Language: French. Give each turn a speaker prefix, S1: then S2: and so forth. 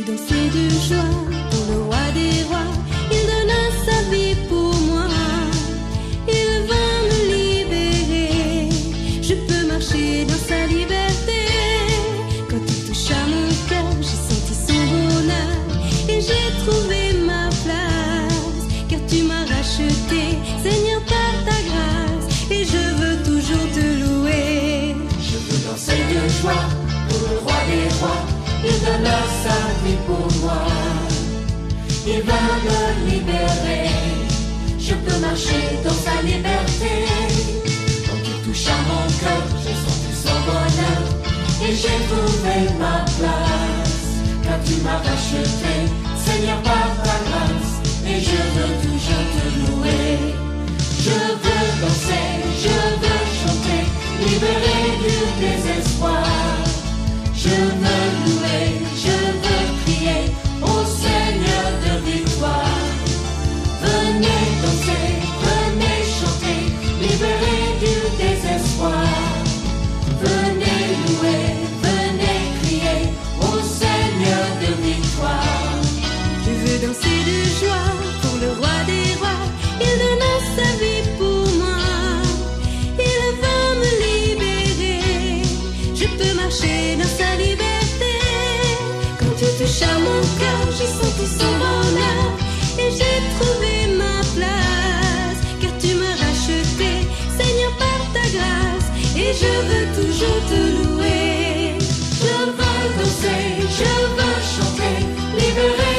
S1: danser de joie pour le roi des rois. Il donna sa vie pour moi. Il va me libérer. Je peux marcher dans sa liberté. Quand il touche à mon cœur, j'ai senti son bonheur et j'ai trouvé ma place. Car tu m'as racheté, Seigneur, par ta grâce, et je veux toujours te louer.
S2: Je veux danser de joie pour le roi des rois. Il donna sa vie pour moi. Il va me libérer. Je peux marcher dans sa liberté. Quand il touche à mon cœur, j'ai senti son bonheur et j'ai trouvé ma place. Car tu m'as racheté, Seigneur, par ta grâce, et je veux toujours te louer. Je veux danser, je veux chanter, libéré du désespoir. Je veux louer, je veux crier au Seigneur de victoire. Venez danser, venez chanter, libéré du désespoir. Venez louer, venez crier au Seigneur de victoire.
S1: Je veux danser de joie pour le roi des rois. Il donna sa vie pour moi. Il va me libérer. Je peux marcher dans sa liberté. Quand tu touches à mon cœur, j'ai senti son bonheur et j'ai trouvé ma place. Car tu m'as racheté, Seigneur, par ta grâce, et je veux toujours te louer.
S2: Je veux danser, je veux chanter, libéré